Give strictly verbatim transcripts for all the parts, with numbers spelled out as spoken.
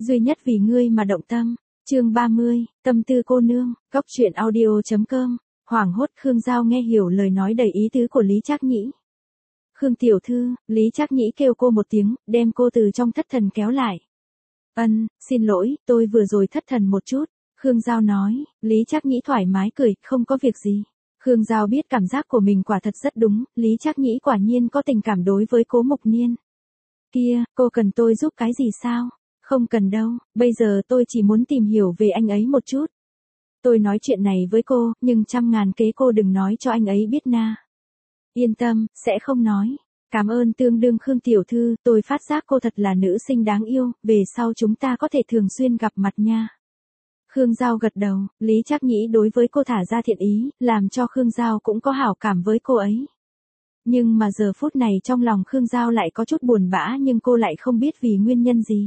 duy nhất vì ngươi mà động tâm. Chương ba mươi, tâm tư cô nương, góc truyện audio chấm com. Hoảng hốt Khương Giao nghe hiểu lời nói đầy ý tứ của Lý Trác Nhĩ. Khương tiểu thư, Lý Trác Nhĩ kêu cô một tiếng, đem cô từ trong thất thần kéo lại. Ân, xin lỗi, tôi vừa rồi thất thần một chút. Khương Giao nói. Lý Trác Nhĩ thoải mái cười, không có việc gì. Khương Giao biết cảm giác của mình quả thật rất đúng, Lý Trác Nhĩ quả nhiên có tình cảm đối với Cố Mục Niên. Kia, cô cần tôi giúp cái gì sao? Không cần đâu, bây giờ tôi chỉ muốn tìm hiểu về anh ấy một chút. Tôi nói chuyện này với cô, nhưng trăm ngàn kế cô đừng nói cho anh ấy biết na. Yên tâm, sẽ không nói. Cảm ơn tương đương Khương tiểu thư, tôi phát giác cô thật là nữ sinh đáng yêu, về sau chúng ta có thể thường xuyên gặp mặt nha. Khương Giao gật đầu, Lý Trác Nhĩ đối với cô thả ra thiện ý, làm cho Khương Giao cũng có hảo cảm với cô ấy. Nhưng mà giờ phút này trong lòng Khương Giao lại có chút buồn bã nhưng cô lại không biết vì nguyên nhân gì.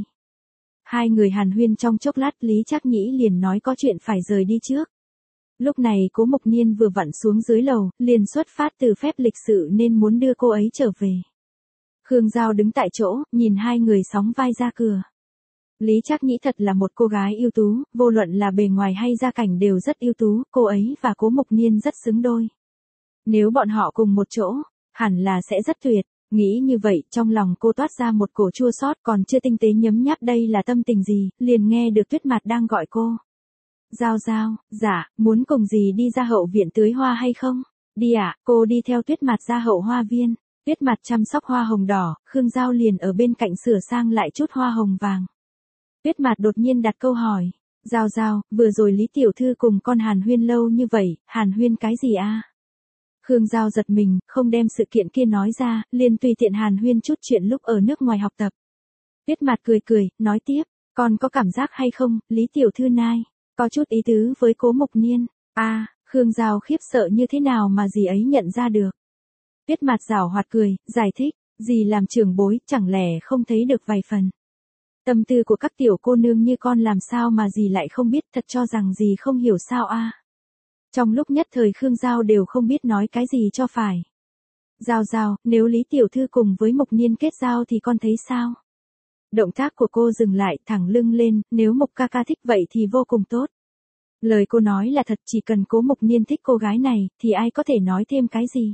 Hai người hàn huyên trong chốc lát Lý Trác Nhĩ liền nói có chuyện phải rời đi trước. Lúc này Cố Mục Niên vừa vặn xuống dưới lầu, liền xuất phát từ phép lịch sự nên muốn đưa cô ấy trở về. Khương Giao đứng tại chỗ, nhìn hai người sóng vai ra cửa. Lý Trác Nhĩ thật là một cô gái ưu tú, vô luận là bề ngoài hay gia cảnh đều rất ưu tú, cô ấy và Cố Mục Niên rất xứng đôi. Nếu bọn họ cùng một chỗ, hẳn là sẽ rất tuyệt. Nghĩ như vậy, trong lòng cô toát ra một cổ chua xót còn chưa tinh tế nhấm nháp đây là tâm tình gì, liền nghe được Tuyết Mạt đang gọi cô. Giao Giao, dạ, muốn cùng gì đi ra hậu viện tưới hoa hay không? Đi ạ, à, cô đi theo Tuyết Mạt ra hậu hoa viên. Tuyết Mạt chăm sóc hoa hồng đỏ, Khương Giao liền ở bên cạnh sửa sang lại chút hoa hồng vàng. Tuyết Mạt đột nhiên đặt câu hỏi. Giao Giao, vừa rồi Lý tiểu thư cùng con hàn huyên lâu như vậy, hàn huyên cái gì a? Khương Giao giật mình, không đem sự kiện kia nói ra, liền tùy tiện hàn huyên chút chuyện lúc ở nước ngoài học tập. Tuyết Mạt cười cười, nói tiếp, con có cảm giác hay không, Lý tiểu thư nai, có chút ý tứ với Cố Mục Niên. A, à, Khương Giao khiếp sợ như thế nào mà dì ấy nhận ra được. Tuyết Mạt giảo hoạt cười, giải thích, dì làm trưởng bối, chẳng lẽ không thấy được vài phần. Tâm tư của các tiểu cô nương như con làm sao mà dì lại không biết, thật cho rằng dì không hiểu sao a. À. Trong lúc nhất thời Khương Giao đều không biết nói cái gì cho phải. Giao Giao, nếu Lý tiểu thư cùng với Mục Niên kết giao thì con thấy sao? Động tác của cô dừng lại, thẳng lưng lên, nếu Mục ca ca thích vậy thì vô cùng tốt. Lời cô nói là thật, chỉ cần Cố Mục Niên thích cô gái này, thì ai có thể nói thêm cái gì.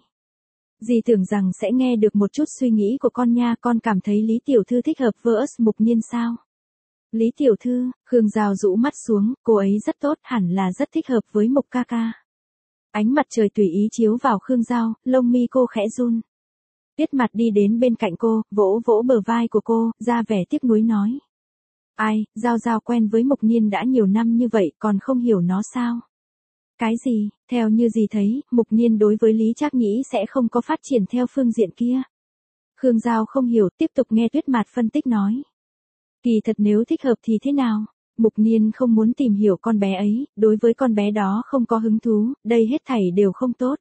Dì tưởng rằng sẽ nghe được một chút suy nghĩ của con nha, con cảm thấy Lý tiểu thư thích hợp với Mục Niên sao? Lý tiểu thư, Khương Giao rũ mắt xuống, cô ấy rất tốt, hẳn là rất thích hợp với Mục ca ca. Ánh mặt trời tùy ý chiếu vào Khương Giao, lông mi cô khẽ run. Tuyết Mạt đi đến bên cạnh cô, vỗ vỗ bờ vai của cô, ra vẻ tiếc nuối nói. Ai, Giao Giao quen với Mục Niên đã nhiều năm như vậy, còn không hiểu nó sao? Cái gì, theo như gì thấy, Mục Niên đối với Lý Trác Nhĩ sẽ không có phát triển theo phương diện kia. Khương Giao không hiểu, tiếp tục nghe Tuyết Mạt phân tích nói. Kỳ thật nếu thích hợp thì thế nào? Mục Niên không muốn tìm hiểu con bé ấy, đối với con bé đó không có hứng thú, đây hết thảy đều không tốt.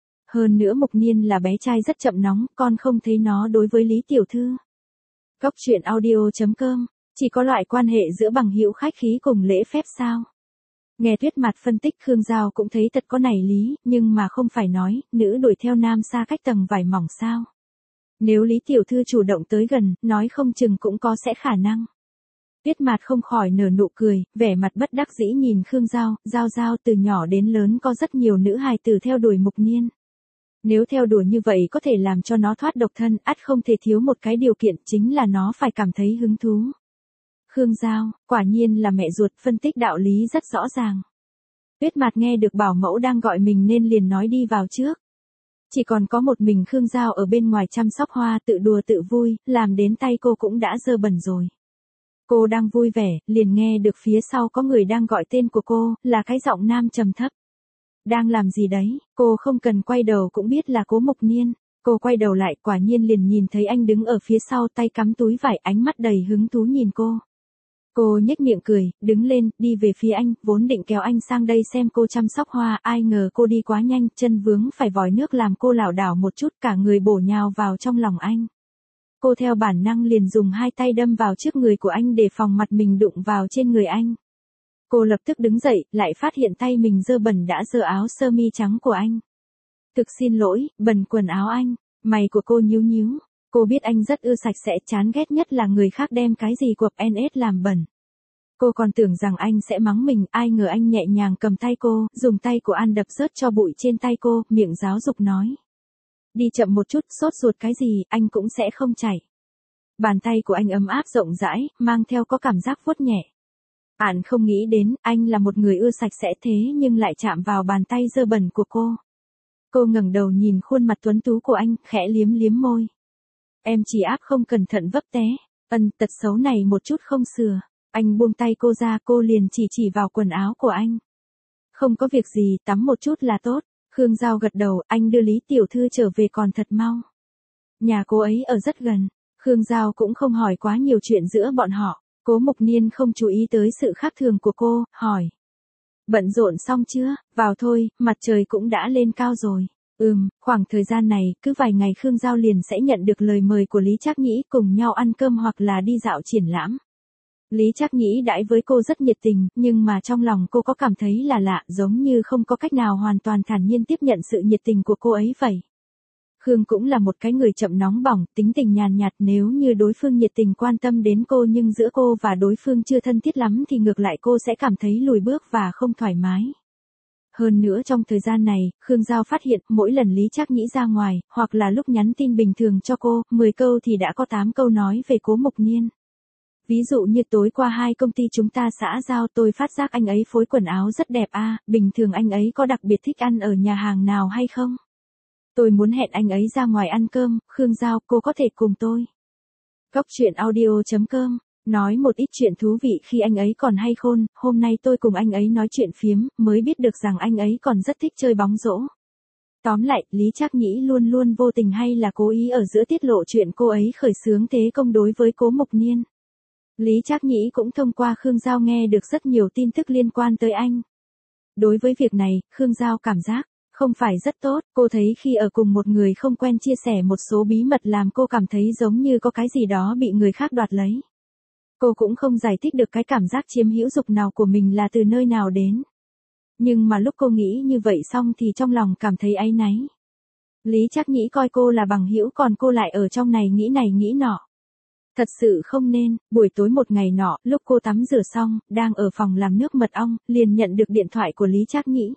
Hơn nữa Mục Niên là bé trai rất chậm nóng, con không thấy nó đối với Lý tiểu thư. Góc truyện audio chấm com, chỉ có loại quan hệ giữa bằng hữu khách khí cùng lễ phép sao? Nghe Tuyết Mạt phân tích Khương Giao cũng thấy thật có nảy lý, nhưng mà không phải nói, nữ đuổi theo nam xa cách tầng vải mỏng sao? Nếu Lý tiểu thư chủ động tới gần, nói không chừng cũng có sẽ khả năng. Tuyết Mạt không khỏi nở nụ cười, vẻ mặt bất đắc dĩ nhìn Khương Giao, Giao Giao từ nhỏ đến lớn có rất nhiều nữ hài tử theo đuổi Mục Niên. Nếu theo đuổi như vậy có thể làm cho nó thoát độc thân, ắt không thể thiếu một cái điều kiện chính là nó phải cảm thấy hứng thú. Khương Giao, quả nhiên là mẹ ruột, phân tích đạo lý rất rõ ràng. Tuyết Mạt nghe được bảo mẫu đang gọi mình nên liền nói đi vào trước. Chỉ còn có một mình Khương Giao ở bên ngoài chăm sóc hoa tự đùa tự vui, làm đến tay cô cũng đã dơ bẩn rồi. Cô đang vui vẻ, liền nghe được phía sau có người đang gọi tên của cô, là cái giọng nam trầm thấp. Đang làm gì đấy, cô không cần quay đầu cũng biết là Cố Mục Niên. Cô quay đầu lại, quả nhiên liền nhìn thấy anh đứng ở phía sau tay cắm túi vải, ánh mắt đầy hứng thú nhìn cô. Cô nhếch miệng cười, đứng lên, đi về phía anh, vốn định kéo anh sang đây xem cô chăm sóc hoa, ai ngờ cô đi quá nhanh, chân vướng phải vòi nước làm cô lảo đảo một chút, cả người bổ nhào vào trong lòng anh. Cô theo bản năng liền dùng hai tay đâm vào trước người của anh để phòng mặt mình đụng vào trên người anh. Cô lập tức đứng dậy, lại phát hiện tay mình dơ bẩn đã dơ áo sơ mi trắng của anh. Thực xin lỗi, bẩn quần áo anh. Mày của cô nhíu nhíu. Cô biết anh rất ưa sạch sẽ, chán ghét nhất là người khác đem cái gì của en ét làm bẩn. Cô còn tưởng rằng anh sẽ mắng mình, ai ngờ anh nhẹ nhàng cầm tay cô, dùng tay của An đập rớt cho bụi trên tay cô, miệng giáo dục nói. Đi chậm một chút, sốt ruột cái gì, anh cũng sẽ không chảy. Bàn tay của anh ấm áp rộng rãi, mang theo có cảm giác vuốt nhẹ. An không nghĩ đến, anh là một người ưa sạch sẽ thế nhưng lại chạm vào bàn tay dơ bẩn của cô. Cô ngẩng đầu nhìn khuôn mặt tuấn tú của anh, khẽ liếm liếm môi. Em chỉ áp không cẩn thận vấp té. Ân, tật xấu này một chút không sửa. Anh buông tay cô ra, cô liền chỉ chỉ vào quần áo của anh. Không có việc gì, tắm một chút là tốt. Khương Giao gật đầu, anh đưa Lý tiểu thư trở về còn thật mau. Nhà cô ấy ở rất gần. Khương Giao cũng không hỏi quá nhiều chuyện giữa bọn họ. Cố Mục Niên không chú ý tới sự khác thường của cô, hỏi. Bận rộn xong chưa, vào thôi, mặt trời cũng đã lên cao rồi. Ừm, khoảng thời gian này, cứ vài ngày Khương Giao liền sẽ nhận được lời mời của Lý Trác Nhĩ cùng nhau ăn cơm hoặc là đi dạo triển lãm. Lý Trác Nhĩ đãi với cô rất nhiệt tình, nhưng mà trong lòng cô có cảm thấy là lạ, giống như không có cách nào hoàn toàn thản nhiên tiếp nhận sự nhiệt tình của cô ấy vậy. Khương cũng là một cái người chậm nóng bỏng, tính tình nhàn nhạt, nếu như đối phương nhiệt tình quan tâm đến cô nhưng giữa cô và đối phương chưa thân thiết lắm thì ngược lại cô sẽ cảm thấy lùi bước và không thoải mái. Hơn nữa trong thời gian này, Khương Giao phát hiện mỗi lần Lý Trác Nhĩ ra ngoài, hoặc là lúc nhắn tin bình thường cho cô, mười câu thì đã có tám câu nói về Cố Mục Niên. Ví dụ như tối qua hai công ty chúng ta xã giao tôi phát giác anh ấy phối quần áo rất đẹp a, bình thường anh ấy có đặc biệt thích ăn ở nhà hàng nào hay không? Tôi muốn hẹn anh ấy ra ngoài ăn cơm, Khương Giao, cô có thể cùng tôi. Góc truyện audio chấm com, nói một ít chuyện thú vị khi anh ấy còn hay khôn, hôm nay tôi cùng anh ấy nói chuyện phiếm, mới biết được rằng anh ấy còn rất thích chơi bóng rổ. Tóm lại, Lý Trác Nhĩ luôn luôn vô tình hay là cố ý ở giữa tiết lộ chuyện cô ấy khởi xướng thế công đối với Cố Mục Niên. Lý Trác Nhĩ cũng thông qua Khương Giao nghe được rất nhiều tin tức liên quan tới anh. Đối với việc này, Khương Giao cảm giác không phải rất tốt, cô thấy khi ở cùng một người không quen chia sẻ một số bí mật làm cô cảm thấy giống như có cái gì đó bị người khác đoạt lấy. Cô cũng không giải thích được cái cảm giác chiếm hữu dục nào của mình là từ nơi nào đến. Nhưng mà lúc cô nghĩ như vậy xong thì trong lòng cảm thấy áy náy. Lý Trác Nhĩ coi cô là bằng hữu còn cô lại ở trong này nghĩ này nghĩ nọ. Thật sự không nên, buổi tối một ngày nọ, lúc cô tắm rửa xong, đang ở phòng làm nước mật ong, liền nhận được điện thoại của Lý Trác Nhĩ.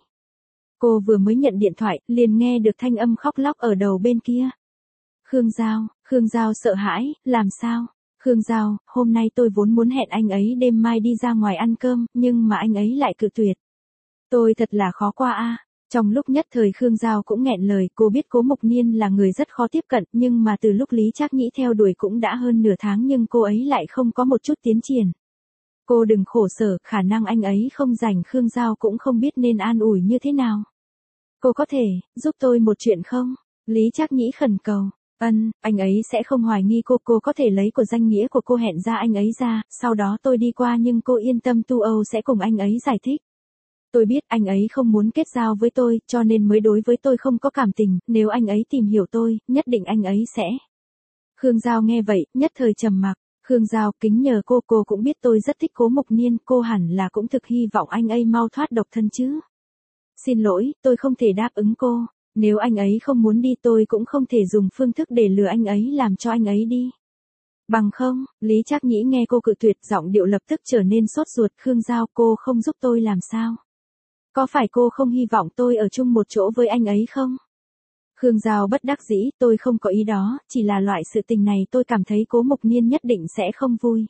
Cô vừa mới nhận điện thoại, liền nghe được thanh âm khóc lóc ở đầu bên kia. Khương Giao, Khương Giao sợ hãi, làm sao? Khương Giao, hôm nay tôi vốn muốn hẹn anh ấy đêm mai đi ra ngoài ăn cơm, nhưng mà anh ấy lại cự tuyệt. Tôi thật là khó qua a. Trong lúc nhất thời Khương Giao cũng nghẹn lời, cô biết Cố Mục Niên là người rất khó tiếp cận, nhưng mà từ lúc Lý Trác Nhĩ theo đuổi cũng đã hơn nửa tháng nhưng cô ấy lại không có một chút tiến triển. Cô đừng khổ sở, khả năng anh ấy không rảnh, Khương Giao cũng không biết nên an ủi như thế nào. Cô có thể, giúp tôi một chuyện không? Lý Trác Nhĩ khẩn cầu. Ân, anh ấy sẽ không hoài nghi cô, cô có thể lấy của danh nghĩa của cô hẹn ra anh ấy ra, sau đó tôi đi qua nhưng cô yên tâm Tu Âu sẽ cùng anh ấy giải thích. Tôi biết anh ấy không muốn kết giao với tôi, cho nên mới đối với tôi không có cảm tình, nếu anh ấy tìm hiểu tôi, nhất định anh ấy sẽ. Khương Giao nghe vậy, nhất thời trầm mặc. Khương Giao, kính nhờ cô, cô cũng biết tôi rất thích Cố Mục Niên, cô hẳn là cũng thực hy vọng anh ấy mau thoát độc thân chứ. Xin lỗi, tôi không thể đáp ứng cô, nếu anh ấy không muốn đi tôi cũng không thể dùng phương thức để lừa anh ấy làm cho anh ấy đi. Bằng không, Lý Trác Nhĩ nghe cô cự tuyệt, giọng điệu lập tức trở nên sốt ruột. Khương Giao, cô không giúp tôi làm sao? Có phải cô không hy vọng tôi ở chung một chỗ với anh ấy không? Khương Giao bất đắc dĩ, tôi không có ý đó, chỉ là loại sự tình này tôi cảm thấy Cố Mục Niên nhất định sẽ không vui.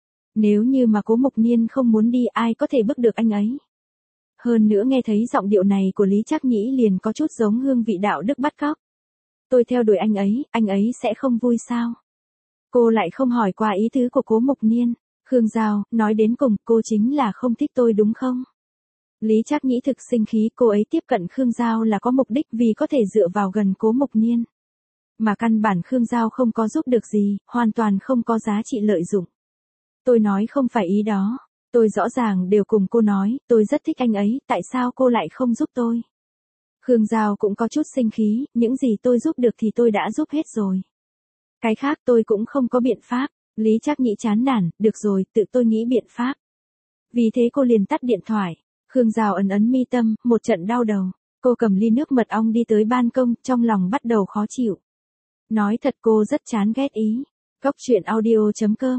Nếu như mà Cố Mục Niên không muốn đi ai có thể bức được anh ấy. Hơn nữa nghe thấy giọng điệu này của Lý Trác Nhĩ liền có chút giống hương vị đạo đức bắt cóc. Tôi theo đuổi anh ấy, anh ấy sẽ không vui sao? Cô lại không hỏi qua ý tứ của Cố Mục Niên. Khương Giao, nói đến cùng, cô chính là không thích tôi đúng không? Lý Trác Nhĩ thực sinh khí, cô ấy tiếp cận Khương Giao là có mục đích vì có thể dựa vào gần Cố Mục Niên. Mà căn bản Khương Giao không có giúp được gì, hoàn toàn không có giá trị lợi dụng. Tôi nói không phải ý đó. Tôi rõ ràng đều cùng cô nói, tôi rất thích anh ấy, tại sao cô lại không giúp tôi? Khương Giao cũng có chút sinh khí, những gì tôi giúp được thì tôi đã giúp hết rồi. Cái khác tôi cũng không có biện pháp. Lý Trác Nhĩ chán nản, được rồi, tự tôi nghĩ biện pháp. Vì thế cô liền tắt điện thoại. Khương Giao ấn ấn mi tâm, một trận đau đầu. Cô cầm ly nước mật ong đi tới ban công, trong lòng bắt đầu khó chịu. Nói thật cô rất chán ghét ý. Góc truyện audio chấm com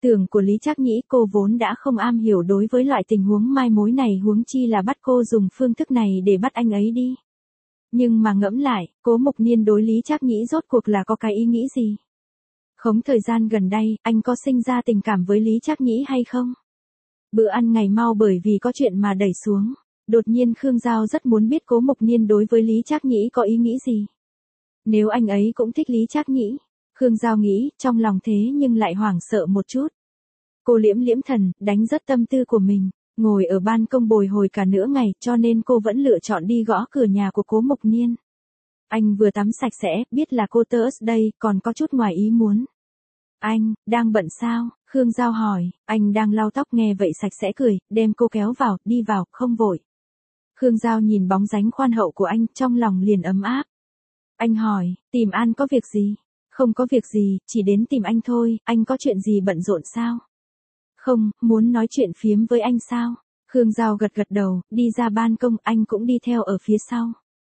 tưởng của Lý Trác Nhĩ, cô vốn đã không am hiểu đối với loại tình huống mai mối này, huống chi là bắt cô dùng phương thức này để bắt anh ấy đi. Nhưng mà ngẫm lại, Cố Mục Niên đối Lý Trác Nhĩ rốt cuộc là có cái ý nghĩ gì? Không, thời gian gần đây, anh có sinh ra tình cảm với Lý Trác Nhĩ hay không? Bữa ăn ngày mau bởi vì có chuyện mà đẩy xuống. Đột nhiên Khương Giao rất muốn biết Cố Mục Niên đối với Lý Trác Nhĩ có ý nghĩ gì. Nếu anh ấy cũng thích Lý Trác Nhĩ, Khương Giao nghĩ, trong lòng thế nhưng lại hoảng sợ một chút. Cô liễm liễm thần, đánh rất tâm tư của mình, ngồi ở ban công bồi hồi cả nửa ngày, cho nên cô vẫn lựa chọn đi gõ cửa nhà của Cố Mục Niên. Anh vừa tắm sạch sẽ, biết là cô tớ đây, còn có chút ngoài ý muốn. Anh, đang bận sao? Khương Giao hỏi. Anh đang lau tóc, nghe vậy sạch sẽ cười, đem cô kéo vào, đi vào, không vội. Khương Giao nhìn bóng dáng khoan hậu của anh, trong lòng liền ấm áp. Anh hỏi, tìm An có việc gì? Không có việc gì, chỉ đến tìm anh thôi, anh có chuyện gì bận rộn sao? Không, muốn nói chuyện phiếm với anh sao? Khương Giao gật gật đầu, đi ra ban công, anh cũng đi theo ở phía sau.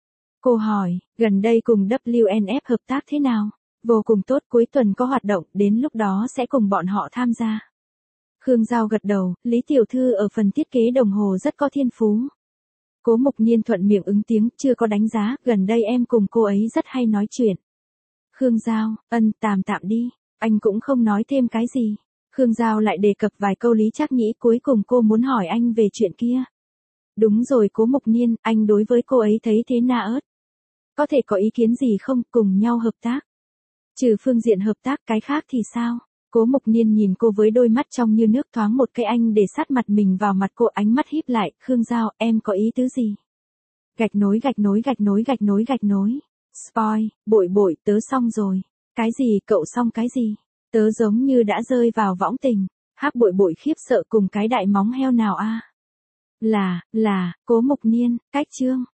Cô hỏi, gần đây cùng W N F hợp tác thế nào? Vô cùng tốt, cuối tuần có hoạt động, đến lúc đó sẽ cùng bọn họ tham gia. Khương Giao gật đầu, Lý tiểu thư ở phần thiết kế đồng hồ rất có thiên phú. Cố Mục Niên thuận miệng ứng tiếng, chưa có đánh giá, gần đây em cùng cô ấy rất hay nói chuyện. Khương Giao, ân, tạm tạm đi, anh cũng không nói thêm cái gì. Khương Giao lại đề cập vài câu Lý Trác Nhĩ, cuối cùng cô muốn hỏi anh về chuyện kia. Đúng rồi Cố Mục Niên, anh đối với cô ấy thấy thế nào ớt? Có thể có ý kiến gì không, cùng nhau hợp tác? Trừ phương diện hợp tác, cái khác thì sao? Cố Mục Niên nhìn cô với đôi mắt trong như nước, thoáng một cái anh để sát mặt mình vào mặt cô, ánh mắt híp lại, Khương Giao, em có ý tứ gì? Gạch nối gạch nối gạch nối gạch nối gạch nối. Spoil, bội bội, tớ xong rồi. Cái gì, cậu xong cái gì? Tớ giống như đã rơi vào võng tình. Hắc bội bội khiếp sợ, cùng cái đại móng heo nào a? Là, là, Cố Mục Niên, cách chương.